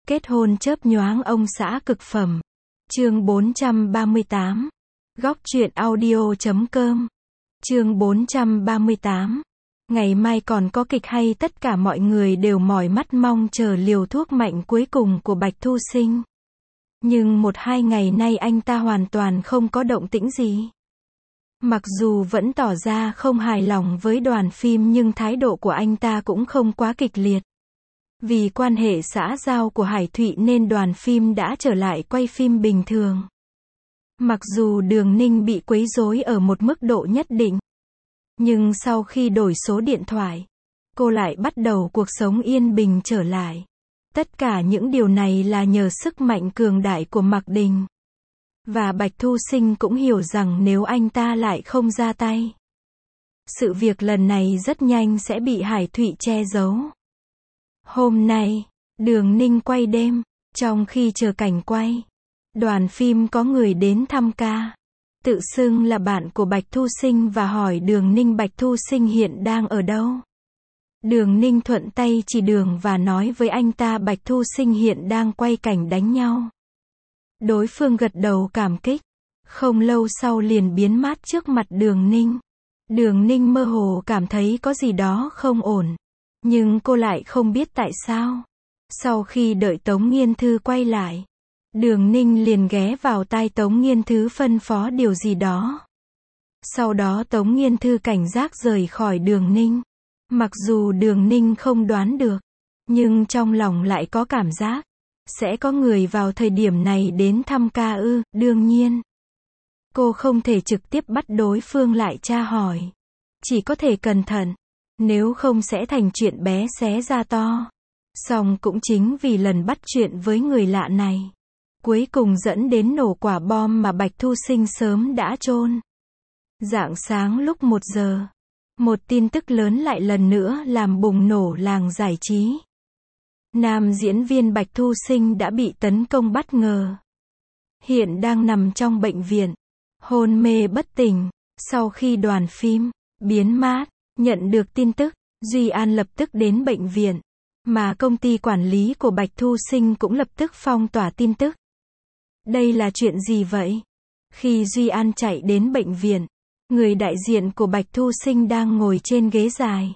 Kết hôn chớp nhoáng ông xã cực phẩm. Chương 438. Góc truyện audio.com. Chương 438. Ngày mai còn có kịch hay, tất cả mọi người đều mỏi mắt mong chờ liều thuốc mạnh cuối cùng của Bạch Thu Sinh. Nhưng 1-2 ngày nay anh ta hoàn toàn không có động tĩnh gì. Mặc dù vẫn tỏ ra không hài lòng với đoàn phim nhưng thái độ của anh ta cũng không quá kịch liệt. Vì quan hệ xã giao của Hải Thụy nên đoàn phim đã trở lại quay phim bình thường. Mặc dù Đường Ninh bị quấy rối ở một mức độ nhất định, nhưng sau khi đổi số điện thoại, cô lại bắt đầu cuộc sống yên bình trở lại. Tất cả những điều này là nhờ sức mạnh cường đại của Mạc Đình. Và Bạch Thu Sinh cũng hiểu rằng nếu anh ta lại không ra tay, sự việc lần này rất nhanh sẽ bị Hải Thụy che giấu. Hôm nay, Đường Ninh quay đêm, trong khi chờ cảnh quay, đoàn phim có người đến thăm ca, tự xưng là bạn của Bạch Thu Sinh và hỏi Đường Ninh Bạch Thu Sinh hiện đang ở đâu. Đường Ninh thuận tay chỉ đường và nói với anh ta Bạch Thu Sinh hiện đang quay cảnh đánh nhau. Đối phương gật đầu cảm kích, không lâu sau liền biến mất trước mặt Đường Ninh. Đường Ninh mơ hồ cảm thấy có gì đó không ổn, nhưng cô lại không biết tại sao. Sau khi đợi Tống Nghiên Thư quay lại, Đường Ninh liền ghé vào tai Tống Nghiên Thư phân phó điều gì đó. Sau đó Tống Nghiên Thư cảnh giác rời khỏi Đường Ninh. Mặc dù Đường Ninh không đoán được, nhưng trong lòng lại có cảm giác sẽ có người vào thời điểm này đến thăm ca ư. Đương nhiên, cô không thể trực tiếp bắt đối phương lại tra hỏi, chỉ có thể cẩn thận, nếu không sẽ thành chuyện bé xé ra to. Song cũng chính vì lần bắt chuyện với người lạ này, cuối cùng dẫn đến nổ quả bom mà Bạch Thu Sinh sớm đã chôn. Rạng sáng lúc 1 giờ, một tin tức lớn lại lần nữa làm bùng nổ làng giải trí. Nam diễn viên Bạch Thu Sinh đã bị tấn công bất ngờ. Hiện đang nằm trong bệnh viện, hôn mê bất tỉnh. Sau khi đoàn phim biến mất, nhận được tin tức, Duy An lập tức đến bệnh viện, mà công ty quản lý của Bạch Thu Sinh cũng lập tức phong tỏa tin tức. Đây là chuyện gì vậy? Khi Duy An chạy đến bệnh viện, người đại diện của Bạch Thu Sinh đang ngồi trên ghế dài.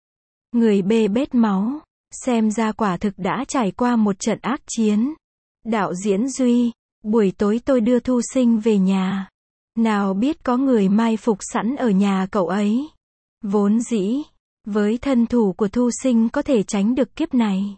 Người bê bết máu, xem ra quả thực đã trải qua một trận ác chiến. Đạo diễn Duy, buổi tối tôi đưa Thu Sinh về nhà. Nào biết có người mai phục sẵn ở nhà cậu ấy. Vốn dĩ, với thân thủ của Thu Sinh có thể tránh được kiếp này.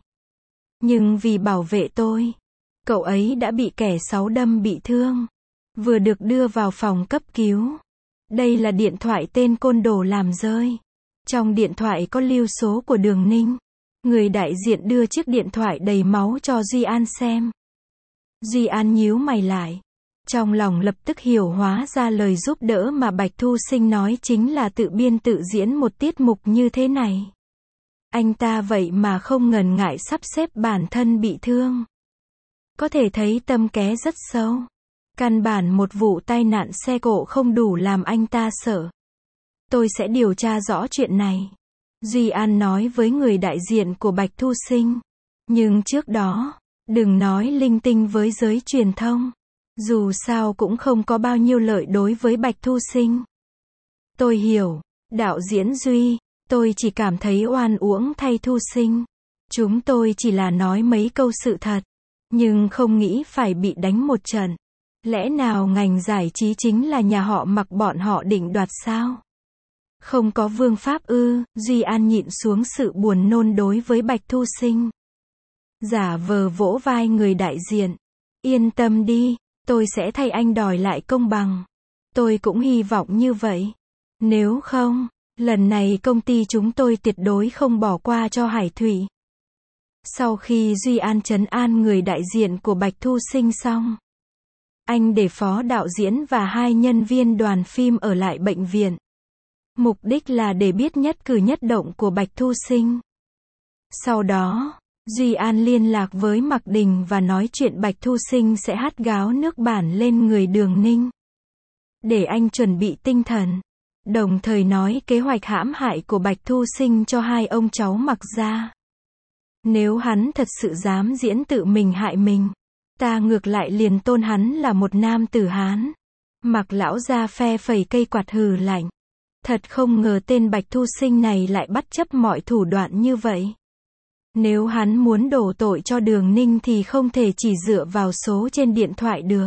Nhưng vì bảo vệ tôi, cậu ấy đã bị kẻ xấu đâm bị thương. Vừa được đưa vào phòng cấp cứu. Đây là điện thoại tên côn đồ làm rơi. Trong điện thoại có lưu số của Đường Ninh. Người đại diện đưa chiếc điện thoại đầy máu cho Duy An xem. Duy An nhíu mày lại. Trong lòng lập tức hiểu, hóa ra lời giúp đỡ mà Bạch Thu Sinh nói chính là tự biên tự diễn một tiết mục như thế này. Anh ta vậy mà không ngần ngại sắp xếp bản thân bị thương. Có thể thấy tâm kế rất sâu. Căn bản một vụ tai nạn xe cộ không đủ làm anh ta sợ. Tôi sẽ điều tra rõ chuyện này, Duy An nói với người đại diện của Bạch Thu Sinh. Nhưng trước đó, đừng nói linh tinh với giới truyền thông. Dù sao cũng không có bao nhiêu lợi đối với Bạch Thu Sinh. Tôi hiểu, đạo diễn Duy, tôi chỉ cảm thấy oan uổng thay Thu Sinh. Chúng tôi chỉ là nói mấy câu sự thật, nhưng không nghĩ phải bị đánh một trận. Lẽ nào ngành giải trí chính là nhà họ Mặc bọn họ định đoạt sao? Không có vương pháp ư? Duy An nhịn xuống sự buồn nôn đối với Bạch Thu Sinh. Giả vờ vỗ vai người đại diện. Yên tâm đi, tôi sẽ thay anh đòi lại công bằng. Tôi cũng hy vọng như vậy. Nếu không, lần này công ty chúng tôi tuyệt đối không bỏ qua cho Hải Thụy. Sau khi Duy An trấn an người đại diện của Bạch Thu Sinh xong, anh để phó đạo diễn và 2 nhân viên đoàn phim ở lại bệnh viện. Mục đích là để biết nhất cử nhất động của Bạch Thu Sinh. Sau đó, Duy An liên lạc với Mạc Đình và nói chuyện Bạch Thu Sinh sẽ hắt gáo nước bản lên người Đường Ninh. Để anh chuẩn bị tinh thần. Đồng thời nói kế hoạch hãm hại của Bạch Thu Sinh cho 2 ông cháu Mạc gia. Nếu hắn thật sự dám diễn tự mình hại mình, ta ngược lại liền tôn hắn là một nam tử Hán. Mạc lão gia phe phẩy cây quạt hừ lạnh. Thật không ngờ tên Bạch Thu Sinh này lại bất chấp mọi thủ đoạn như vậy. Nếu hắn muốn đổ tội cho Đường Ninh thì không thể chỉ dựa vào số trên điện thoại được.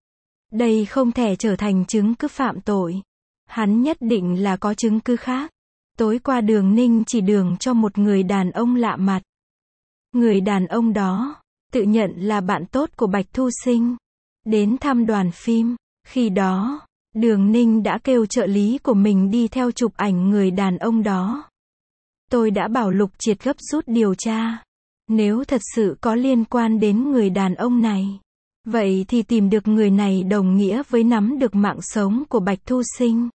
Đây không thể trở thành chứng cứ phạm tội. Hắn nhất định là có chứng cứ khác. Tối qua Đường Ninh chỉ đường cho một người đàn ông lạ mặt. Người đàn ông đó tự nhận là bạn tốt của Bạch Thu Sinh. Đến thăm đoàn phim. Khi đó, Đường Ninh đã kêu trợ lý của mình đi theo chụp ảnh người đàn ông đó. Tôi đã bảo Lục Triệt gấp rút điều tra. Nếu thật sự có liên quan đến người đàn ông này, vậy thì tìm được người này đồng nghĩa với nắm được mạng sống của Bạch Thu Sinh.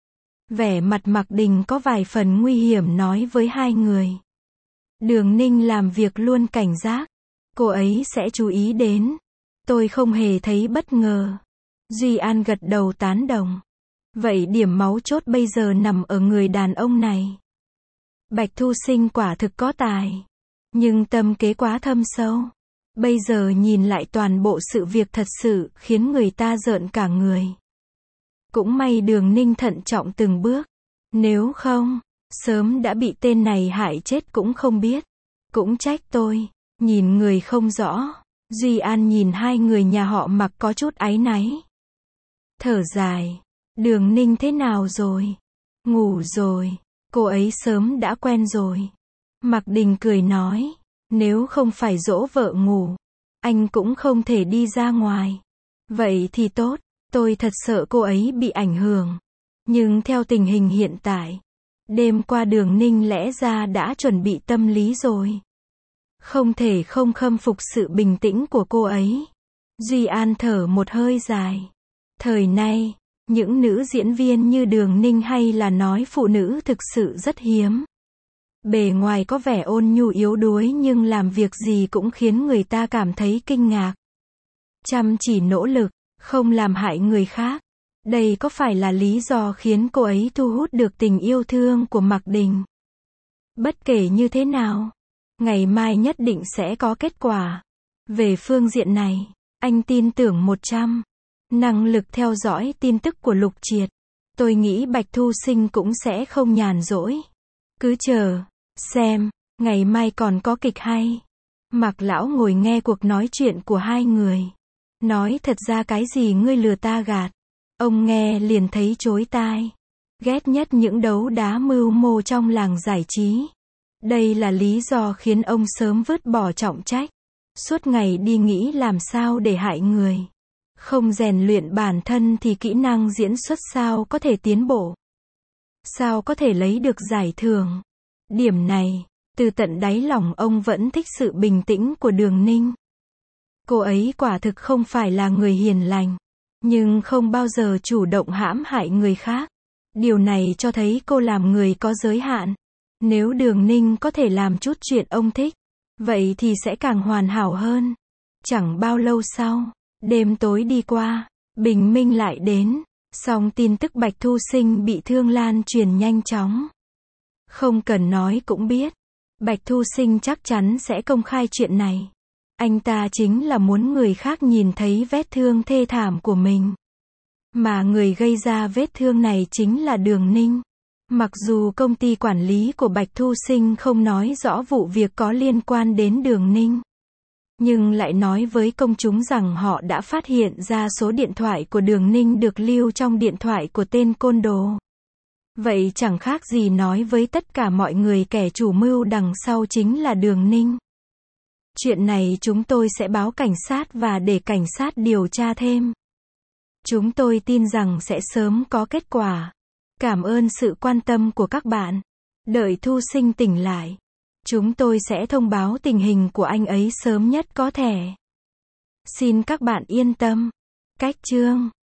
Vẻ mặt Mạc Đình có vài phần nguy hiểm nói với hai người. Đường Ninh làm việc luôn cảnh giác. Cô ấy sẽ chú ý đến. Tôi không hề thấy bất ngờ. Duy An gật đầu tán đồng. Vậy điểm máu chốt bây giờ nằm ở người đàn ông này. Bạch Thu Sinh quả thực có tài. Nhưng tâm kế quá thâm sâu. Bây giờ nhìn lại toàn bộ sự việc thật sự khiến người ta rợn cả người. Cũng may Đường Ninh thận trọng từng bước. Nếu không, sớm đã bị tên này hại chết cũng không biết. Cũng trách tôi, nhìn người không rõ. Duy An nhìn hai người nhà họ Mạc có chút áy náy. Thở dài. Đường Ninh thế nào rồi? Ngủ rồi. Cô ấy sớm đã quen rồi. Mạc Đình cười nói. Nếu không phải dỗ vợ ngủ, anh cũng không thể đi ra ngoài. Vậy thì tốt. Tôi thật sợ cô ấy bị ảnh hưởng. Nhưng theo tình hình hiện tại, đêm qua Đường Ninh lẽ ra đã chuẩn bị tâm lý rồi. Không thể không khâm phục sự bình tĩnh của cô ấy. Duy An thở một hơi dài. Thời nay, những nữ diễn viên như Đường Ninh hay là nói phụ nữ thực sự rất hiếm. Bề ngoài có vẻ ôn nhu yếu đuối nhưng làm việc gì cũng khiến người ta cảm thấy kinh ngạc. Chăm chỉ nỗ lực, không làm hại người khác. Đây có phải là lý do khiến cô ấy thu hút được tình yêu thương của Mạc Đình? Bất kể như thế nào, ngày mai nhất định sẽ có kết quả. Về phương diện này, anh tin tưởng 100%. Năng lực theo dõi tin tức của Lục Triệt. Tôi nghĩ Bạch Thu Sinh cũng sẽ không nhàn rỗi. Cứ chờ, xem, ngày mai còn có kịch hay. Mạc lão ngồi nghe cuộc nói chuyện của hai người. Nói thật ra cái gì ngươi lừa ta gạt. Ông nghe liền thấy chối tai. Ghét nhất những đấu đá mưu mô trong làng giải trí. Đây là lý do khiến ông sớm vứt bỏ trọng trách. Suốt ngày đi nghĩ làm sao để hại người. Không rèn luyện bản thân thì kỹ năng diễn xuất sao có thể tiến bộ. Sao có thể lấy được giải thưởng. Điểm này, từ tận đáy lòng ông vẫn thích sự bình tĩnh của Đường Ninh. Cô ấy quả thực không phải là người hiền lành, nhưng không bao giờ chủ động hãm hại người khác. Điều này cho thấy cô làm người có giới hạn. Nếu Đường Ninh có thể làm chút chuyện ông thích, vậy thì sẽ càng hoàn hảo hơn. Chẳng bao lâu sau, đêm tối đi qua, bình minh lại đến, song tin tức Bạch Thu Sinh bị thương lan truyền nhanh chóng. Không cần nói cũng biết, Bạch Thu Sinh chắc chắn sẽ công khai chuyện này. Anh ta chính là muốn người khác nhìn thấy vết thương thê thảm của mình. Mà người gây ra vết thương này chính là Đường Ninh. Mặc dù công ty quản lý của Bạch Thu Sinh không nói rõ vụ việc có liên quan đến Đường Ninh, nhưng lại nói với công chúng rằng họ đã phát hiện ra số điện thoại của Đường Ninh được lưu trong điện thoại của tên côn đồ. Vậy chẳng khác gì nói với tất cả mọi người kẻ chủ mưu đằng sau chính là Đường Ninh. Chuyện này chúng tôi sẽ báo cảnh sát và để cảnh sát điều tra thêm. Chúng tôi tin rằng sẽ sớm có kết quả. Cảm ơn sự quan tâm của các bạn. Đợi Thu Sinh tỉnh lại, chúng tôi sẽ thông báo tình hình của anh ấy sớm nhất có thể. Xin các bạn yên tâm. Cách chương